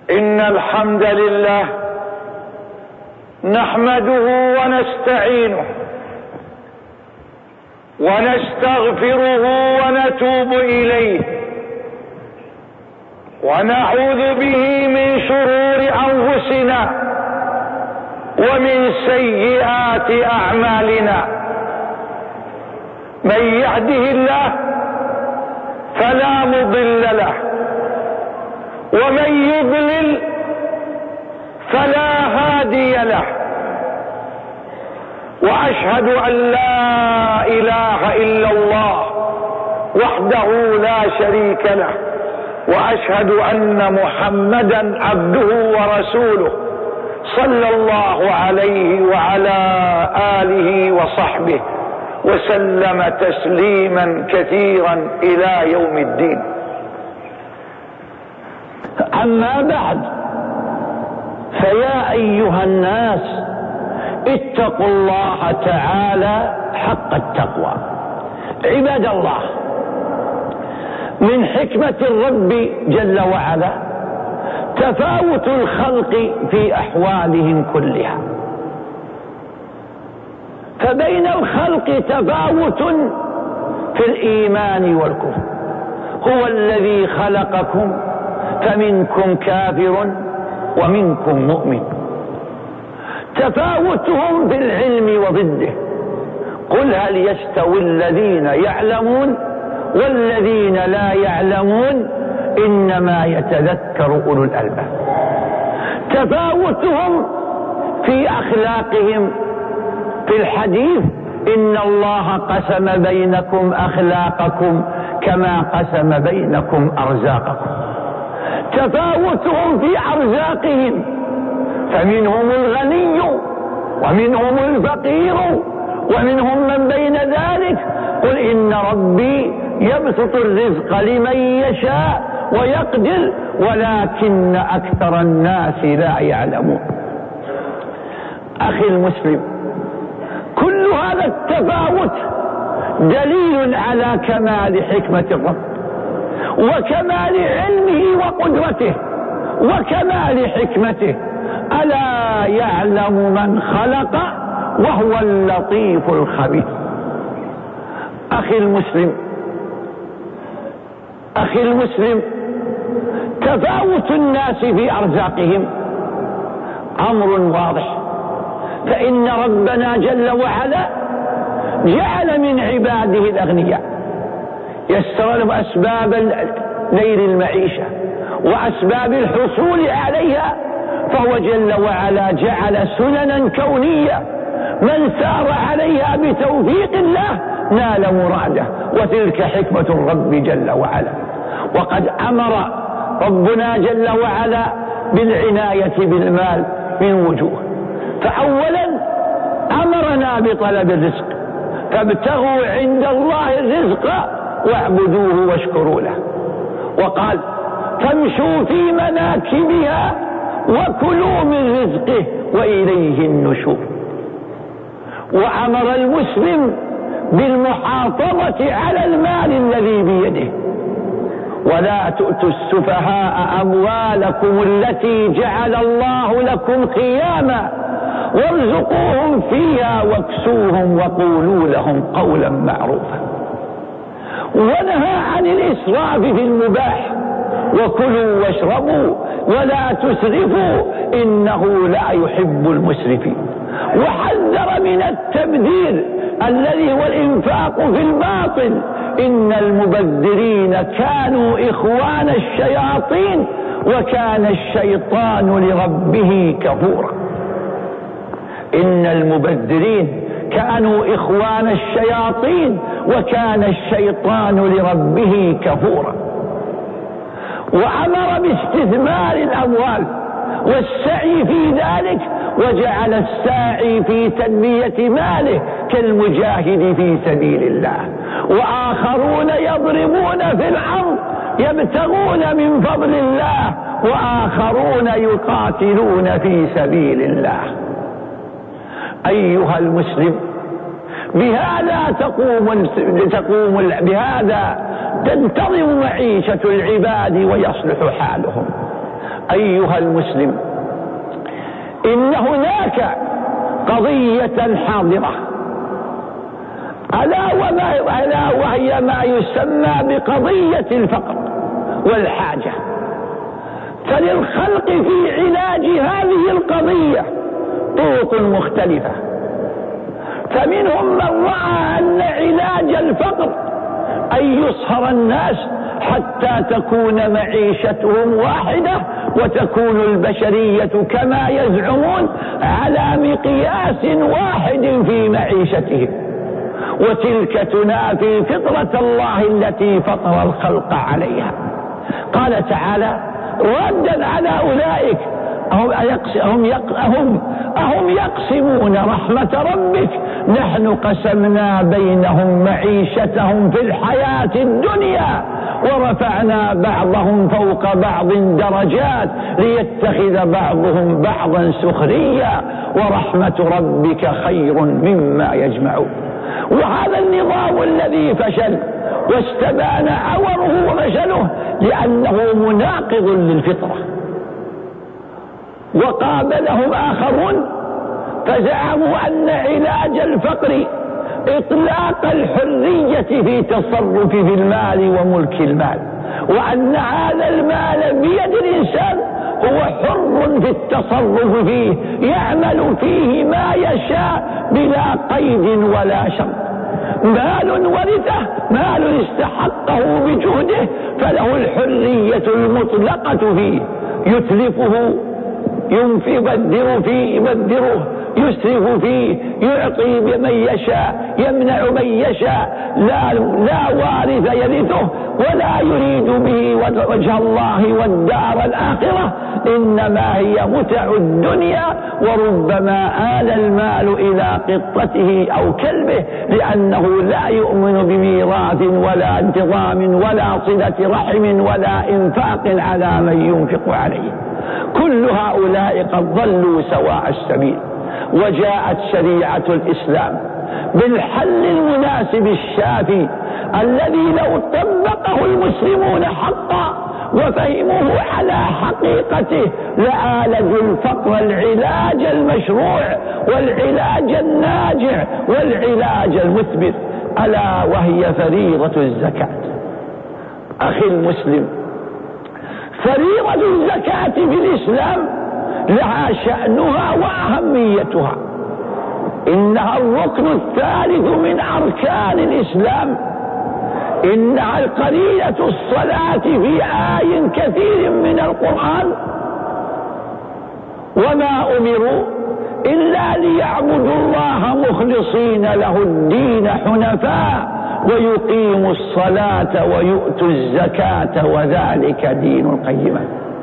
إن الحمد لله نحمده ونستعينه ونستغفره ونتوب إليه ونعوذ به من شرور أنفسنا ومن سيئات أعمالنا. من يهده الله فلا مضل له ومن يضلل فلا هادي له، وأشهد أن لا إله إلا الله وحده لا شريك له، وأشهد أن محمدا عبده ورسوله صلى الله عليه وعلى آله وصحبه وسلم تسليما كثيرا إلى يوم الدين. أما بعد، فيا أيها الناس اتقوا الله تعالى حق التقوى. عباد الله، من حكمة الرب جل وعلا تفاوت الخلق في أحوالهم كلها، فبين الخلق تفاوت في الإيمان والكفر. هو الذي خلقكم فمنكم كافر ومنكم مؤمن. تفاوتهم في العلم وضده. قل هل يستوي الذين يعلمون والذين لا يعلمون إنما يتذكر أولو الألباب. تفاوتهم في أخلاقهم. في الحديث إن الله قسم بينكم أخلاقكم كما قسم بينكم أرزاقكم. تفاوتهم في أرزاقهم، فمنهم الغني ومنهم الفقير ومنهم من بين ذلك. قل إن ربي يبسط الرزق لمن يشاء ويقدر ولكن أكثر الناس لا يعلمون. أخي المسلم، كل هذا التفاوت دليل على كمال حكمة الرب وكمال علمه وقدرته وكمال حكمته. ألا يعلم من خلق وهو اللطيف الخبير. أخي المسلم، تفاوت الناس في أرزاقهم أمر واضح، فإن ربنا جل وعلا جعل من عباده الأغنياء يسر لهم أسباب نيل المعيشة وأسباب الحصول عليها، فهو جل وعلا جعل سننا كونية من سار عليها بتوفيق الله نال مراده، وتلك حكمة الرب جل وعلا. وقد أمر ربنا جل وعلا بالعناية بالمال من وجوه. فأولا أمرنا بطلب الرزق، فابتغوا عند الله الرزق واعبدوه واشكروا له. وقال فامشوا في مناكبها وكلوا من رزقه وإليه النشور. وأمر المسلم بالمحافظة على المال الذي بيده. ولا تؤتوا السفهاء أموالكم التي جعل الله لكم قياما وارزقوهم فيها واكسوهم وقولوا لهم قولا معروفا. ونهى عن الإسراف في المباح. وكلوا واشربوا ولا تسرفوا إنه لا يحب المسرفين. وحذر من التبذير الذي هو الإنفاق في الباطل. إن المبذرين كانوا إخوان الشياطين وكان الشيطان لربه كفورا. إن المبذرين كانوا إخوان الشياطين وكان الشيطان لربه كفورا. وأمر باستثمار الأموال والسعي في ذلك، وجعل الساعي في تنمية ماله كالمجاهد في سبيل الله. وآخرون يضربون في الأرض يبتغون من فضل الله وآخرون يقاتلون في سبيل الله. أيها المسلم، بهذا بهذا تنتظم معيشة العباد ويصلح حالهم. أيها المسلم، إن هناك قضية حاضرة ألا وهي ما يسمى بقضية الفقر والحاجة. فللخلق في علاج هذه القضية طرق مختلفة، فمنهم من رأى أن علاج الفقر أن يصهر الناس حتى تكون معيشتهم واحدة وتكون البشرية كما يزعمون على مقياس واحد في معيشتهم، وتلك تنافي فطرة الله التي فطر الخلق عليها. قال تعالى ردا على أولئك أهم يقسمون رحمة ربك نحن قسمنا بينهم معيشتهم في الحياة الدنيا ورفعنا بعضهم فوق بعض درجات ليتخذ بعضهم بعضا سخريا ورحمة ربك خير مما يجمعون. وهذا النظام الذي فشل واستبان عوره وفشله لأنه مناقض للفطرة. وقابلهم آخرون فزعموا أن علاج الفقر إطلاق الحرية في تصرف في المال وملك المال، وأن هذا المال بيد الإنسان هو حر في التصرف فيه يعمل فيه ما يشاء بلا قيد ولا شرط. مال ورثه، مال استحقه بجهده فله الحرية المطلقة فيه، يتلفه يبذر فيه يبذره، يسرف فيه، يعطي بمن يشاء، يمنع من يشاء، لا وارث يرثه ولا يريد به وجه الله والدار الآخرة، إنما هي متع الدنيا. وربما آل المال إلى قطته أو كلبه لأنه لا يؤمن بميراث ولا انتظام ولا صلة رحم ولا إنفاق على من ينفق عليه. كل هؤلاء قد ضلوا سواء السبيل. وجاءت شريعة الإسلام بالحل المناسب الشافي الذي لو طبقه المسلمون حقا وفهموه على حقيقته لعالجوا الفقر العلاج المشروع والعلاج الناجع والعلاج المثبت، ألا وهي فريضة الزكاة. أخي المسلم، فريضة الزكاة في الإسلام لها شأنها وأهميتها، إنها الركن الثالث من أركان الإسلام، إنها القرينة الصلاة في آي كثير من القرآن. وما أمروا إلا ليعبدوا الله مخلصين له الدين حنفاء ويقيموا الصلاة ويؤتوا الزكاة وذلك دين القيمة.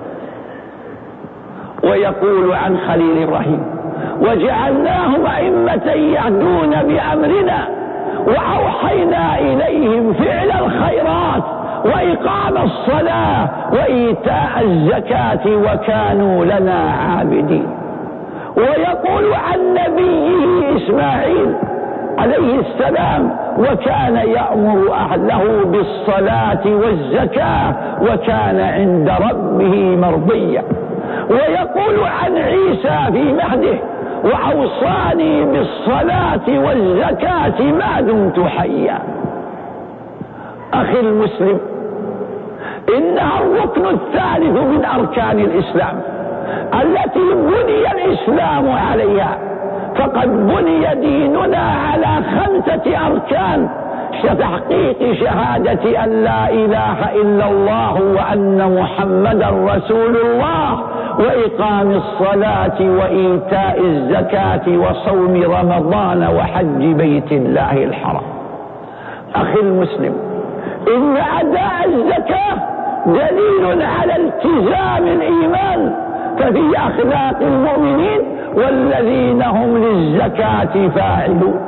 ويقول عن خليل إبراهيم وجعلناهم أئمة يهدون بأمرنا وأوحينا إليهم فعل الخيرات وإقام الصلاة وإيتاء الزكاة وكانوا لنا عابدين. ويقول عن نبيه إسماعيل عليه السلام وكان يأمر أهله بالصلاة والزكاة وكان عند ربه مرضيا. ويقول عن عيسى في مهده وأوصاني بالصلاة والزكاة ما دمت حيا. أخي المسلم، إنها الركن الثالث من أركان الإسلام التي بني الإسلام عليها، فقد بني ديننا على 5 أركان: تحقيق شهادة أن لا إله إلا الله وأن محمدا رسول الله، وإقام الصلاة وإيتاء الزكاة وصوم رمضان وحج بيت الله الحرام. أخي المسلم، إن أداء الزكاة دليل على التزام الإيمان، ففي أخلاق المؤمنين والذين هم للزكاة فاعلون.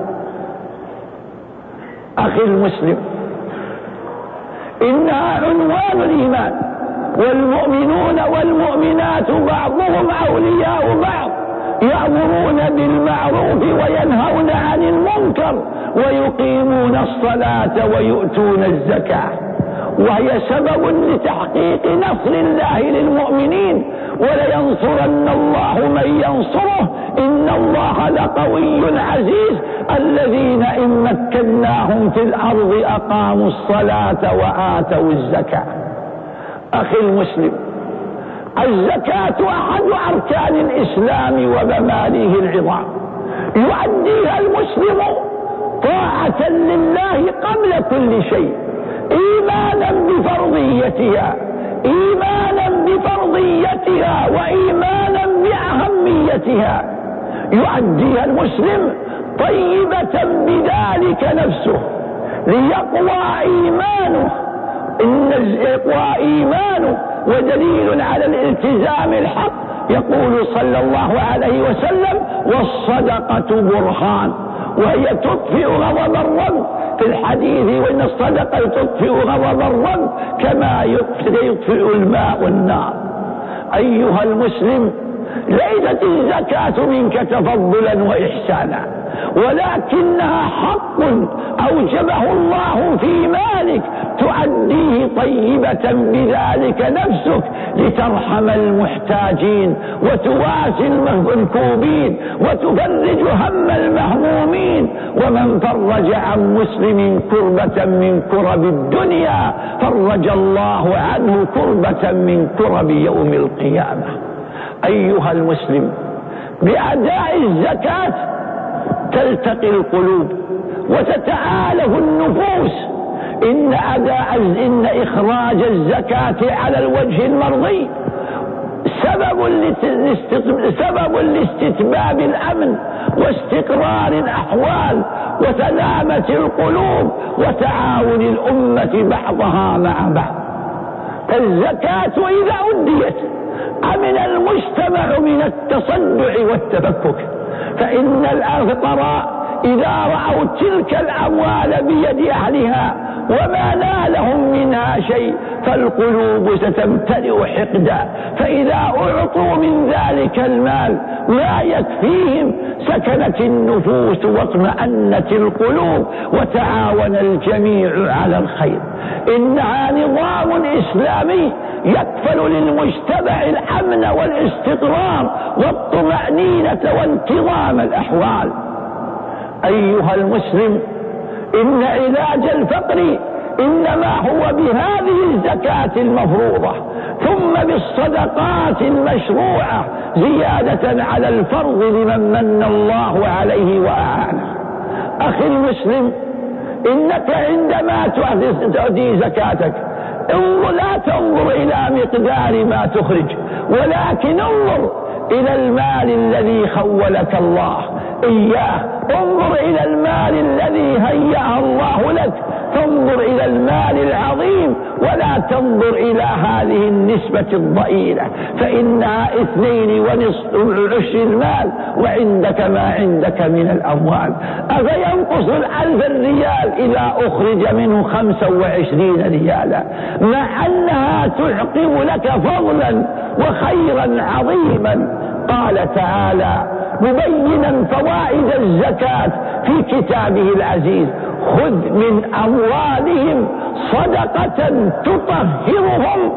أخي المسلم، إنها عنوان الإيمان، والمؤمنون والمؤمنات بعضهم أولياء بعض، يأمرون بالمعروف وينهون عن المنكر ويقيمون الصلاة ويؤتون الزكاة. وهي سبب لتحقيق نصر الله للمؤمنين، ولينصرن الله من ينصره، إن الله لقوي عزيز. الذين إن مكناهم في الأرض أقاموا الصلاة وآتوا الزكاة. أخي المسلم، الزكاة أحد أركان الإسلام ومبانيه العظام، يؤديها المسلم طاعة لله قبل كل شيء، إيمانا بفرضيتها وإيمانا بأهميتها. يؤديها المسلم طيبة بذلك نفسه ليقوى إيمانه، يقوى إيمانه، ودليل على الالتزام الحق يقول صلى الله عليه وسلم: والصدقة برهان، وهي تطفئ غضب الرب في الحديث: وإن الصدقة تطفئ غضب الرب كما يطفئ الماء النار. أيها المسلم، ليست الزكاة منك تفضلا وإحسانا، ولكنها حق أوجبه الله في مالك تؤديه طيبة بذلك نفسك لترحم المحتاجين وتواسي المنكوبين وتفرج هم المهمومين. ومن فرج عن مسلم كربة من كرب الدنيا فرج الله عنه كربة من كرب يوم القيامة. أيها المسلم، بأداء الزكاة تلتقي القلوب وتتآلف النفوس. إن إخراج الزكاة على الوجه المرضي سبب لاستتباب الأمن واستقرار الأحوال وسلامة القلوب وتعاون الأمة بعضها مع بعض. فالزكاة إذا أديت أمن المجتمع من التصدع والتفكك، فإن الفقراء إذا رأوا تلك الأموال بيد أهلها وما نالهم منها شيء فالقلوب ستمتلئ حقدا، فإذا أعطوا من ذلك المال ما يكفيهم سكنت النفوس واطمأنت القلوب وتعاون الجميع على الخير. إنها نظام إسلامي يكفل للمجتمع الأمن والاستقرار والطمأنينة وانتظام الأحوال. أيها المسلم، إن علاج الفقر إنما هو بهذه الزكاة المفروضة ثم بالصدقات المشروعة زيادة على الفرض لمن من الله عليه وأعانه. أخي المسلم، إنك عندما تؤدي زكاتك لا تنظر إلى مقدار ما تخرج، ولكن انظر إلى المال الذي خولك الله إياه، انظر إلى المال الذي هيأه الله لك، تنظر إلى المال العظيم ولا تنظر إلى هذه النسبة الضئيلة، فإنها 2.25 المال وعندك ما عندك من الأموال. أفينقص 1000 ريال إذا أخرج منه 25 ريالا، مع أنها تعقب لك فضلا وخيرا عظيما. قال تعالى مبينا فوائد الزكاة في كتابه العزيز: خذ من أموالهم صدقة تطهرهم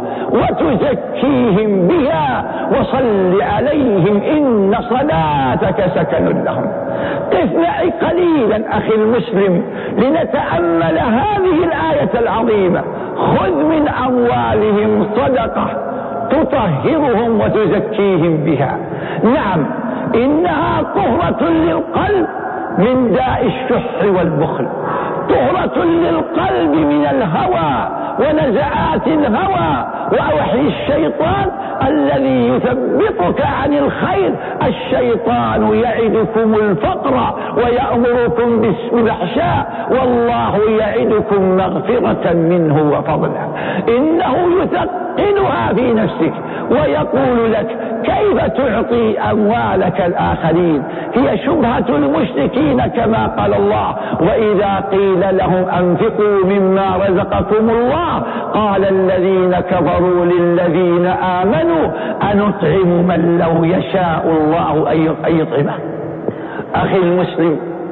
وتزكيهم بها وصل عليهم إن صلاتك سكن لهم. قف معي قليلا أخي المسلم لنتأمل هذه الآية العظيمة: خذ من أموالهم صدقة تطهرهم وتزكيهم بها. نعم، إنها طهرة للقلب من داء الشح والبخل، طهرة للقلب من الهوى ونزعات الهوى ووحي الشيطان الذي يثبطك عن الخير. الشيطان يعدكم الفقر ويأمركم بالفحشاء والله يعدكم مغفرة منه وفضلا. إنه يثقلها في نفسك ويقول لك: كيف تعطي أموالك الآخرين؟ هي شبهة المشركين كما قال الله: وإذا قيل لهم أنفقوا مما رزقكم الله قال الذين كفروا للذين آمنوا أنطعم من لو يشاء الله أن يطعمه. أخي المسلم،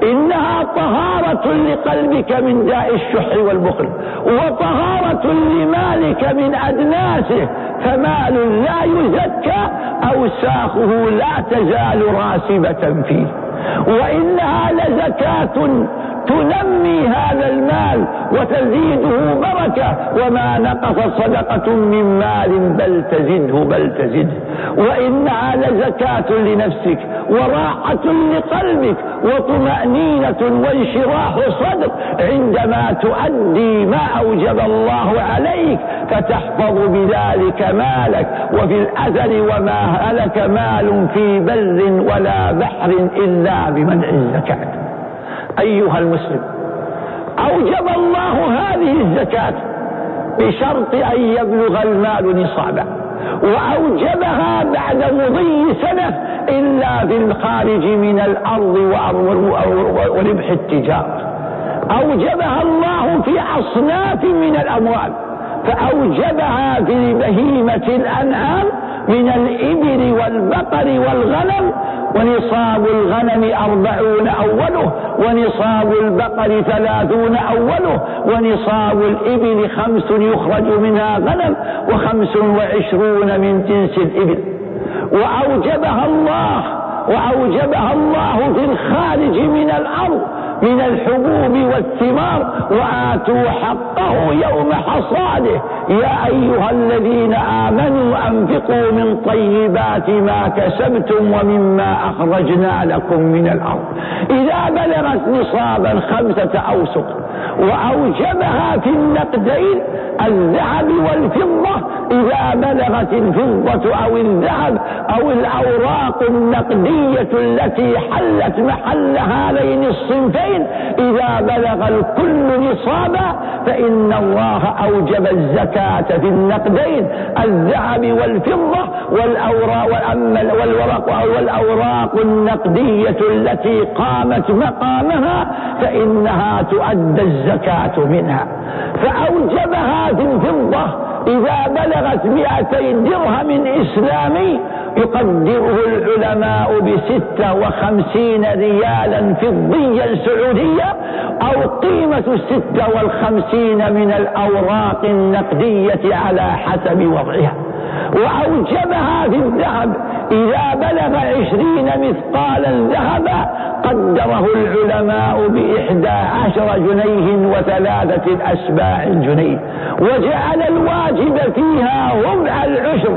إنها طهارة لقلبك من داء الشح والبخل، وطهارة لمالك من أدناسه، فمال لا يزكى أوساخه لا تزال راسبة فيه. وإنها لزكاة تنمي هذا المال وتزيده بركة، وما نقصت صدقة من مال بل تزده. وإنها لزكاة لنفسك وراحة لقلبك وطمأنينة وانشراح صدر عندما تؤدي ما أوجب الله عليك، فتحفظ بذلك مالك. وفي الأثر وما هلك مال في بر ولا بحر إلا بمنع الزكاة. أيها المسلم، أوجب الله هذه الزكاة بشرط أن يبلغ المال نصابا، وأوجبها بعد مضي سنة إلا في الخارج من الأرض وربح التجارة. أوجبها الله في أصناف من الأموال، فأوجبها في بهيمة الأنعام من الإبل والبقر والغنم، ونصاب الغنم 40 أوله، ونصاب البقر 30 أوله، ونصاب الإبل 5 يخرج منها غنم، و25 من جنس الإبل. وأوجبها الله في الخارج من الأرض من الحبوب والثمار، وآتوا حقه يوم حصاده. يا أيها الذين آمنوا أنفقوا من طيبات ما كسبتم ومما أخرجنا لكم من الأرض إذا بلغت نصابا 5 أوسق. وأوجبها في النقدين الذهب والفضة إذا بلغت الفضة أو الذهب أو الأوراق النقدية التي حلت محل هذين الصنفين، إذا بلغ الكل نصابا فإن الله أوجب الزكاة في النقدين الذهب والفضة والأوراق النقدية التي قامت مقامها فإنها تؤدى الزكاة منها. فأوجبها في الفضة إذا بلغت 200 درهم إسلامي يقدره العلماء ب56 ريالا فضيا سعودية، أو قيمة 56 من الأوراق النقدية على حسب وضعها. وأوجبها في الذهب إذا بلغ 20 مثقالا ذهبا قدره العلماء ب11 جنيه و3 أسباع جنيه، وجعل الواجب فيها ربع العشر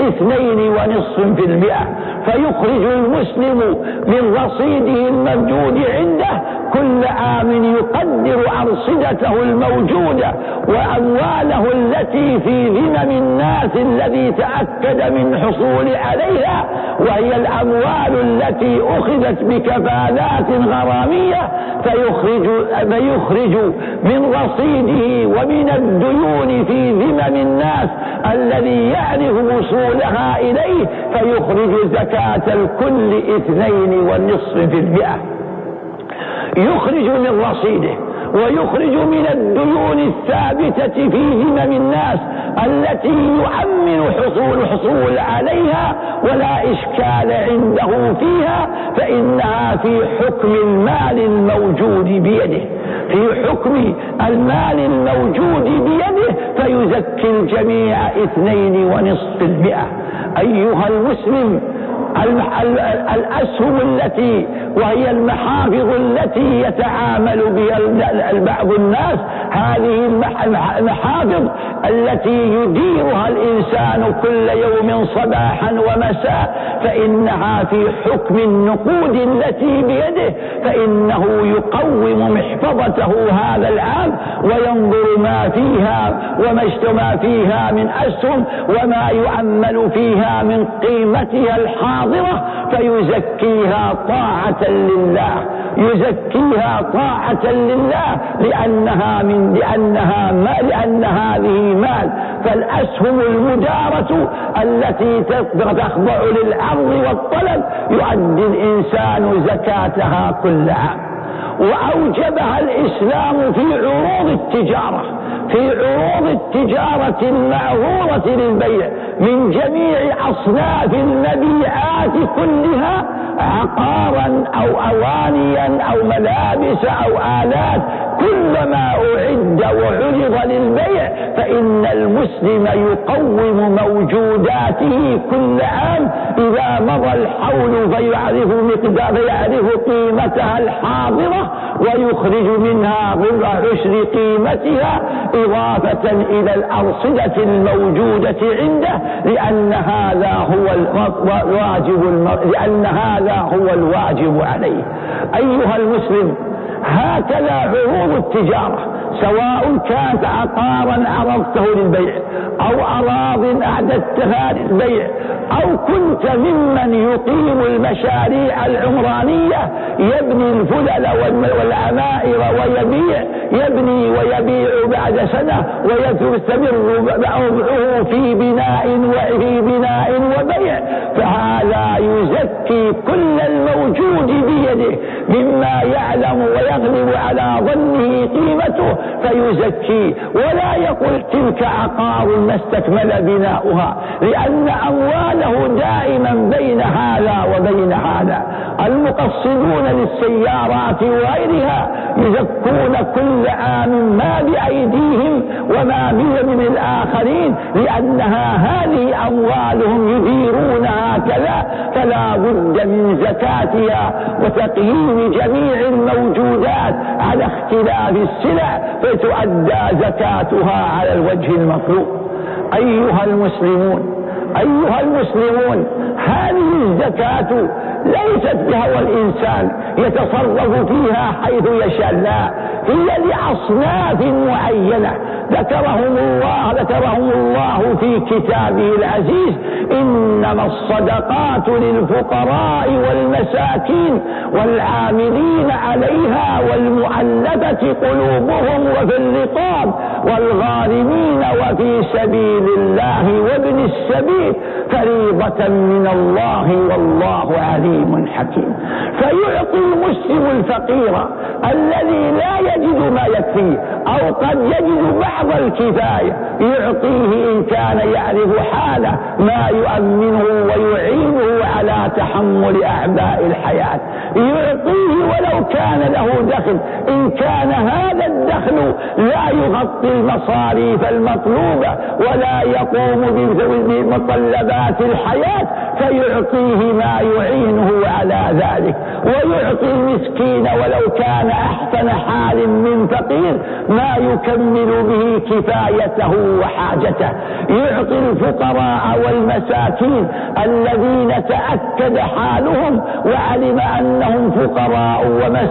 2.5%، فيخرج المسلم من رصيده الموجود عنده كل عام يقدر أرصدته الموجودة وأمواله التي في ذمم الناس الذي تأكد من حصول عليها، وهي الأموال التي أخذت بكفالات غرامية، فيخرج من رصيده ومن الديون في ذمم الناس الذي يعرف وصولها إليه، فيخرج زكاة الكل 2.5%. يخرج من رصيده ويخرج من الديون الثابتة في ذمم الناس التي يؤمن حصول عليها ولا إشكال عنده فيها، فإنها في حكم المال الموجود بيده، في حكم المال الموجود بيده، فيزكي الجميع 2.5%. أيها المسلم، الأسهم التي وهي المحافظ التي يتعامل بها بعض الناس، هذه المحافظ التي يديرها الإنسان كل يوم صباحا ومساء، فإنها في حكم النقود التي بيده، فإنه يقوم محفظته هذا العام وينظر ما فيها وما فيها من أسهم وما يؤمل فيها من قيمتها الحاضرة، فيزكيها طاعة لله، يزكيها طاعة لله لأن هذه مال. فالأسهم المدارة التي تخضع للعرض والطلب يؤدي الإنسان زكاتها كل عام. وأوجبها الإسلام في عروض التجارة المعروضة للبيع من جميع أصناف المبيعات كلها، عقارا أو أوانيا أو ملابس أو آلات، كلما أعد وعرض للبيع فإن المسلم يقوم موجوداته كل عام إذا مضى الحول فيعرف قيمتها الحاضرة ويخرج منها ربع عشر قيمتها إضافة إلى الأرصدة الموجودة عنده، لأن هذا هو الواجب عليه. أيها المسلم، هكذا عروض التجارة، سواء كانت عقارا عرضته للبيع أو أراض أعددتها للبيع أو كنت ممن يقيم المشاريع العمرانية يبني الفلل والعمائر يبني ويبيع بعد سنة ويستمر بأوضعه في بناء وبيع، فهذا يزكي كل الموجود بيده مما يعلم ويغلب على ظنه قيمته فيزكي، ولا يقول تلك عقار ما استكمل بناؤها، لأن أمواله دائما بين هذا وبين هذا. المقصدون للسيارات وغيرها يزكون كل عام ما بأيديهم وما من الآخرين، لأنها هذه أموالهم يديرونها كذا، فلا بد من زكاتها وتقييم جميع الموجودات على اختلاف السلع فتؤدى زكاتها على الوجه المطلوب. أيها المسلمون، هذه الزكاة ليست بهوى الإنسان يتصرف فيها حيث يشاء، لا، هي لأصناف معينة ذكرهم الله في كتابه العزيز: إنما الصدقات للفقراء والمساكين والعاملين عليها والمؤلفة قلوبهم وفي الرقاب والغارمين وفي سبيل الله وابن السبيل فريضة من الله والله عليم حكيم. فيعطي المسلم الفقير الذي لا يجد ما يكفيه أو قد يجد بعض الكفاية، يعطيه إن كان يعرف حاله ما يؤمنه ويعينه على تحمل أعباء الحياة، يعطيه ولو كان له دخل، إن كان هذا الدخل لا يغطي المصاريف المطلوبة ولا يقوم بمتطلبات الحياة فيعطيه ما يعينه على ذلك، ويعطي المسكين ولو كان أحسن حال من فقير ما يكمل به كفايته وحاجته، يعطي الفقراء والمساكين الذين تأكد حالهم وعلم أنهم فقراء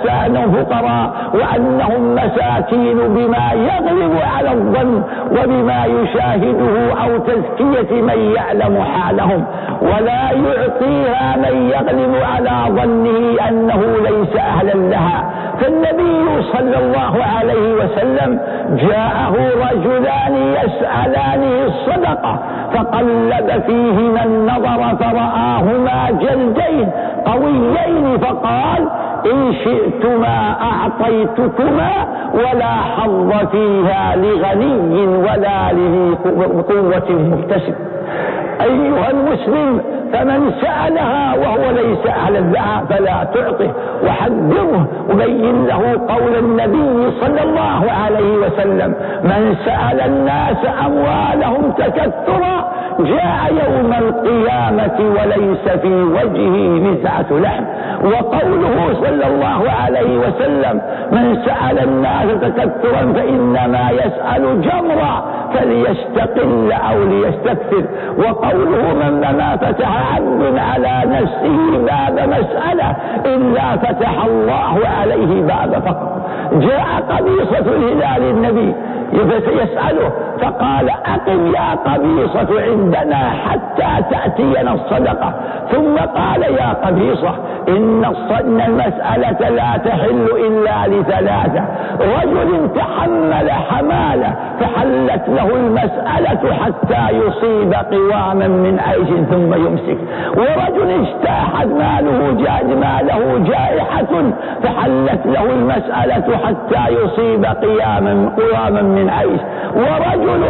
وأنهم مساكين بما يغلب على الظن وبما يشاهده أو تزكية من يعلم حالهم، ولا يعطيها من يغلب على ظنه أنه ليس أهلا لها. فالنبي صلى الله عليه وسلم جاءه رجلان يسألانه الصدقة فقلب فيهما النظر فرآهما جلدين قويين فقال: إن شئتما أعطيتكما ولا حظ فيها لغني ولا لذي قوة مكتسب. أيها المسلم، فمن سألها وهو ليس أهلا لها فلا تعطه، وحذره وبين له قول النبي صلى الله عليه وسلم: من سأل الناس أموالهم تكثرا جاء يوم القيامة وليس في وجهه مسعة لحم. وقوله صلى الله عليه وسلم: من سأل الناس تكثرا فإنما يسأل جمرا فليستقل أو ليستكثر. وقوله: ما فتح عبد على نفسه باب مسألة إلا فتح الله عليه باب فقر. جاء قبيصة الهلال النبي يسأله فقال: أقم يا قبيصة عندنا حتى تأتينا الصدقة. ثم قال: يا قبيصة، إن المسألة لا تحل إلا لثلاثة: رجل تحمل حمالة فحلت له المسألة حتى يصيب قواما من عيش ثم يمسك، ورجل اجتاحت ماله جائحة فحلت له المسألة حتى يصيب قواما من عيش، ورجل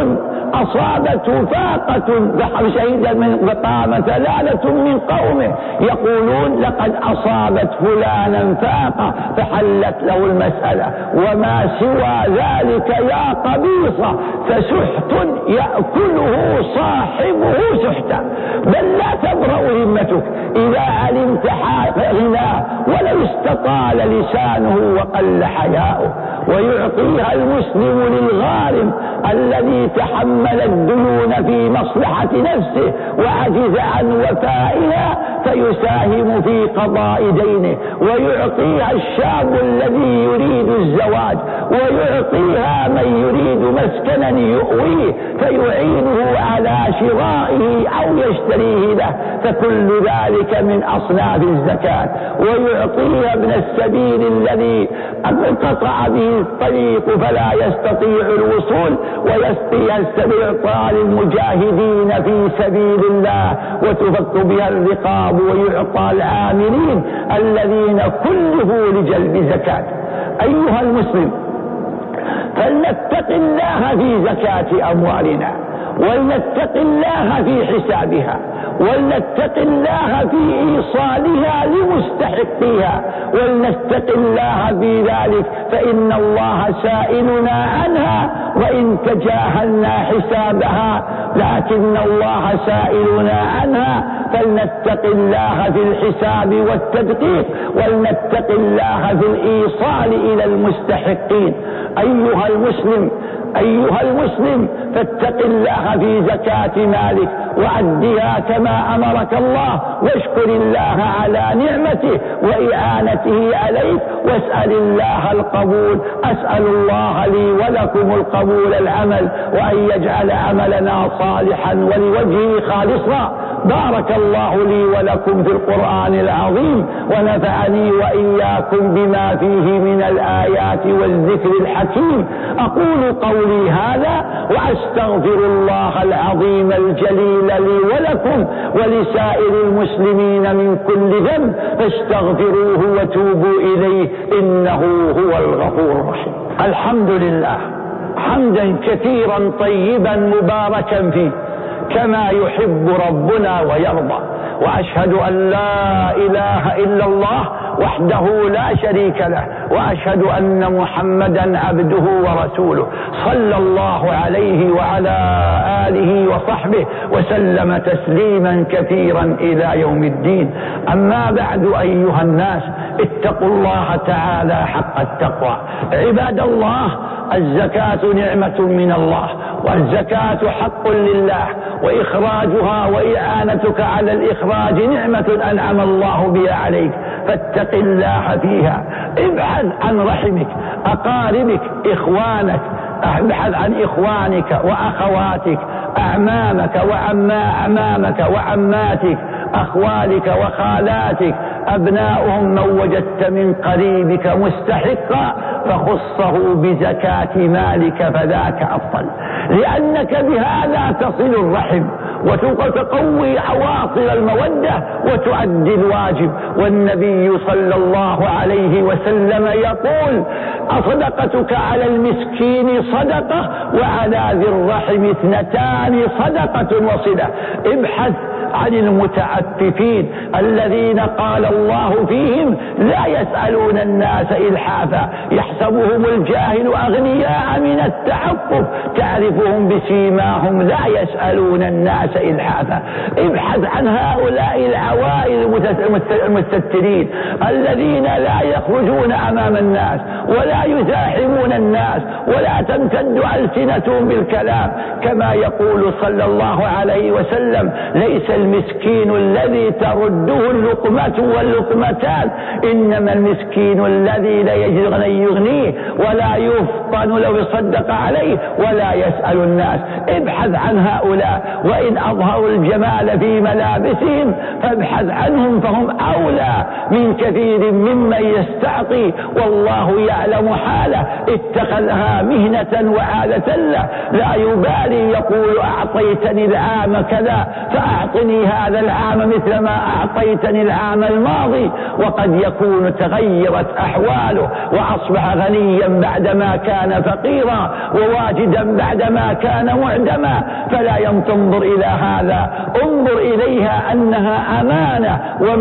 أصابته فاقة فقام ثلاثة من قومه يقولون لقد أصابت فلانا فاقة فحلت له المسألة، وما سوى ذلك يا قبيصة فسحت يأكله صاحبه سحتا. بل لا تبرأ همتك إذا علمت غناه ولو استطال لسانه وقل حياؤه. ويعطيها المسلم للغارم الذي تحمل الديون في مصلحة نفسه وعجز عن وفائها فيساهم في قضاء دينه، ويعطيها الشاب الذي يريد الزواج، ويعطيها من يريد مسكنا يؤويه فيعينه على شرائه أو يشتريه له، فكل ذلك من أصناف الزكاة. ويعطيها ابن السبيل الذي انقطع به الطريق فلا يستطيع الوصول، ويسقيها السبيل للمجاهدين في سبيل الله وتفك بها الرقاب، ويعطى العاملين الذين كله لجلب زكاة. أيها المسلم، فلنتق الله في زكاة أموالنا، ولنتق الله في حسابها، ولنتق الله في إيصالها لمستحقيها، ولنتق الله في ذلك فإن الله سائلنا عنها وإن تجاهلنا حسابها، لكن الله سائلنا عنها، فلنتق الله في الحساب والتدقيق، ولنتق الله في الإيصال إلى المستحقين. أيها المسلم فاتق الله في زكاة مالك وعدها كما أمرك الله، واشكر الله على نعمته وإعانته عليك، واسأل الله القبول. أسأل الله لي ولكم القبول العمل، وأن يجعل عملنا صالحا ولوجهه خالصا. بارك الله لي ولكم في القرآن العظيم، ونفعني وإياكم بما فيه من الآيات والذكر الحكيم. أقول قولي هذا وأستغفر الله العظيم الجليل لي ولكم ولسائر المسلمين من كل ذنب، فاستغفروه وتوبوا إليه إنه هو الغفور الرحيم. الحمد لله حمدا كثيرا طيبا مباركا فيه كما يحب ربنا ويرضى، وأشهد أن لا إله إلا الله وحده لا شريك له، وأشهد أن محمدا عبده ورسوله صلى الله عليه وعلى آله وصحبه وسلم تسليما كثيرا إلى يوم الدين. أما بعد أيها الناس، اتقوا الله تعالى حق التقوى. عباد الله، الزكاة نعمة من الله، والزكاة حق لله، وإخراجها وإعانتك على الإخراج نعمة أنعم الله بها عليك، فاتق الله فيها. ابحث عن رحمك، أقاربك، إخوانك، ابحث عن إخوانك وأخواتك، أعمامك وأعمامك وعماتك، أخوالك وخالاتك، أبناؤهم من وجدت من قريبك مستحقا فخصه بزكاة مالك فذاك أفضل، لأنك بهذا تصل الرحم وتقوي عواصر المودة وتؤدي الواجب. والنبي صلى الله عليه وسلم يقول: أصدقتك على المسكين صدقة، وعلى ذي الرحم 2 صدقة وصلة. ابحث عن المتعففين الذين قال الله فيهم: لا يسألون الناس إلحافا، يحسبهم الجاهل أغنياء من التعفف، تعرفهم بسيماهم لا يسألون الناس إلحافا. ابحث عن هؤلاء العوائل المستترين الذين لا يخرجون أمام الناس ولا يزاحمون الناس ولا تمتد ألسنتهم بالكلام، كما يقول صلى الله عليه وسلم: ليس المسكين الذي ترده اللقمة واللقمتان، إنما المسكين الذي لا يجد أن يغنيه ولا يفطن لو يصدق عليه ولا يسأل الناس. ابحث عن هؤلاء، وإن أظهروا الجمال في ملابسهم فابحث عنهم، فهم أولى من كثير ممن يستعطي والله يعلم حاله، اتخذها مهنة وعادة له، لا يبالي، يقول: أعطيتني العام كذا فأعطني أعطني هذا العام مثل ما أعطيتني العام الماضي. وقد يكون تغيرت أحواله وأصبح غنيا بعدما كان فقيرا، وواجدا بعدما كان معدما. فلا تنظر إلى هذا، انظر إليها أنها أمانة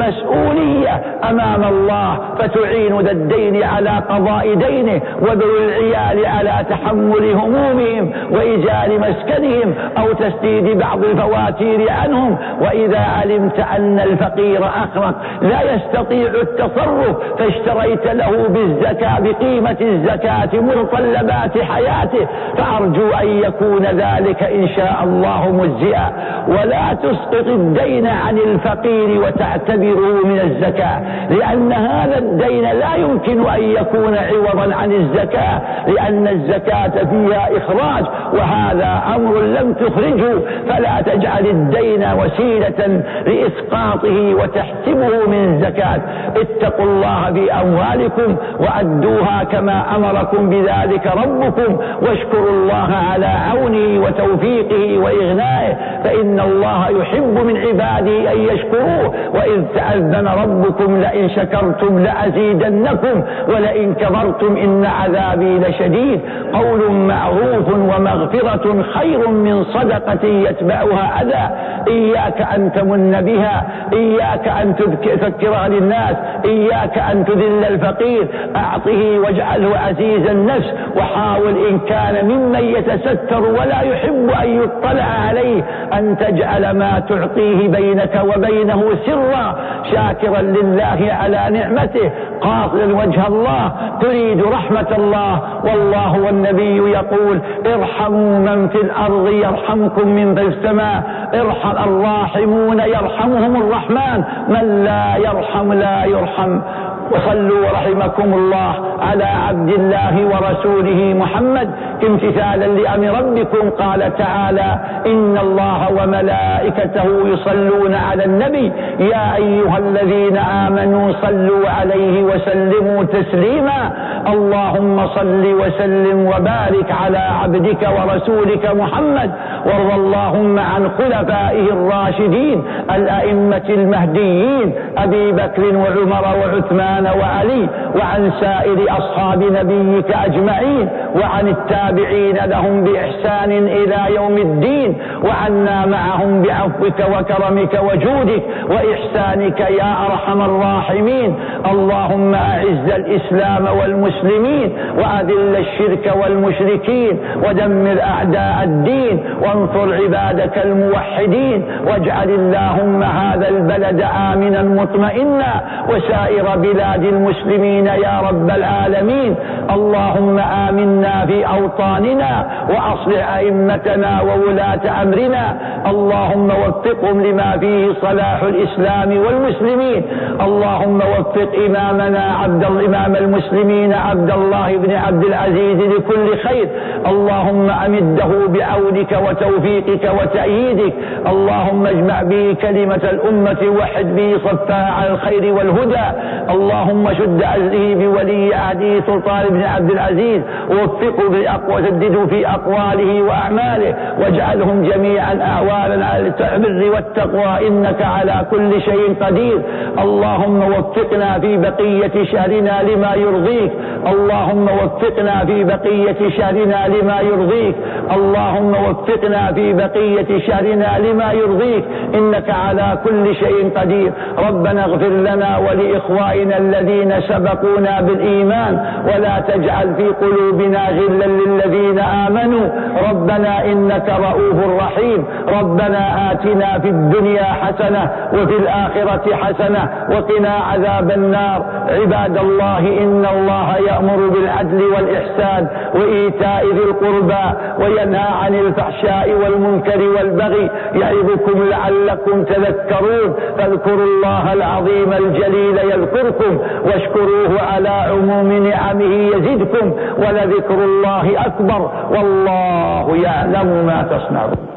ومسؤولية أمام الله، فتعين ذا الدين على قضاء دينه، وذو العيال على تحمل همومهم وإيجار مسكنهم أو تسديد بعض الفواتير عنهم. وإذا علمت أن الفقير أخرق لا يستطيع التصرف، فاشتريت له بالزكاة بقيمة الزكاة متطلبات حياته، فأرجو أن يكون ذلك إن شاء الله مجزئا. ولا تسقط الدين عن الفقير وتعتبره من الزكاة، لأن هذا الدين لا يمكن أن يكون عوضا عن الزكاة، لأن الزكاة فيها إخراج، وهذا أمر لم تخرجه. فلا تجعل الدين وسيلة لإسقاطه وتحسبه من الزكاة. اتقوا الله بأموالكم وأدوها كما أمركم بذلك ربكم، واشكروا الله على عونه وتوفيقه وإغنائه، فإن الله يحب من عباده أن يشكروه. وإذ تأذن ربكم لئن شكرتم لأزيدنكم ولئن كفرتم إن عذابي لشديد. قول معروف ومغفرة خير من صدقة يتبعها أذى. إياك أن تمن بها، إياك أن تذكرها للناس، إياك أن تذل الفقير. أعطه واجعله عزيز النفس، وحاول إن كان ممن يتستر ولا يحب أن يطلع عليه أن تجعل ما تعطيه بينك وبينه سرا، شاكرا لله على نعمته، قاصدا وجه الله، تريد رحمة الله. والله والنبي يقول ارحموا من في الأرض يرحمكم من في السماء. ارحم الراحمون يرحمهم الرحمن، من لا يرحم لا يرحم. وصلوا رحمكم الله على عبد الله ورسوله محمد امتثالا لأمر ربكم. قال تعالى إن الله وملائكته يصلون على النبي يا أيها الذين آمنوا صلوا عليه وسلموا تسليما. اللهم صل وسلم وبارك على عبدك ورسولك محمد، وارض اللهم عن خلفائه الراشدين الأئمة المهديين أبي بكر وعمر وعثمان وعلي، وعن سائر أصحاب نبيك أجمعين، وعن التابعين لهم بإحسان إلى يوم الدين، وعنا معهم بعفوك وكرمك وجودك وإحسانك يا أرحم الراحمين. اللهم أعز الإسلام والمسلمين، وأذل الشرك والمشركين، ودمر أعداء الدين، وانصر عبادك الموحدين، واجعل اللهم هذا البلد آمنا مطمئنا وسائر بلاد المسلمين يا رب العالمين. اللهم آمنا في أوطاننا وأصلح أئمتنا وولاة أمرنا، اللهم وفقهم لما فيه صلاح الإسلام والمسلمين. اللهم وفق إمامنا إمام المسلمين عبد الله بن عبد العزيز لكل خير، اللهم أمده بعونك وتوفيقك وتأييدك. اللهم اجمع به كلمة الأمة وحد به صفها على الخير والهدى. اللهم شد عزه بولي عهده سلطان بن عبد العزيز، ووفقه بالأقوى، سدده في أقواله وأعماله، واجعلهم جميعا أعوانا على البر والتقوى إنك على كل شيء قدير. اللهم وفقنا في بقية شهرنا لما يرضيك، اللهم وفقنا في بقية شهرنا لما يرضيك، اللهم وفقنا في بقية شهرنا لما يرضيك إنك على كل شيء قدير. ربنا اغفر لنا ولإخوائنا الذين سبقونا بالإيمان، ولا تجعل في قلوبنا غلا للذين آمنوا، ربنا إنك رؤوف رحيم. ربنا آتنا في الدنيا حسنة وفي الآخرة حسنة وقنا عذاب النار. عباد الله إن الله يأمر بالعدل والإحسان وإيتاء ذي القربى وينهى عن الفحشاء والمنكر والبغي، يعظكم لعلكم تذكرون. فاذكروا الله العظيم الجليل يذكركم، واشكروه على عموم نعمه يزدكم، ولذكر الله أكبر، والله يعلم ما تصنعون.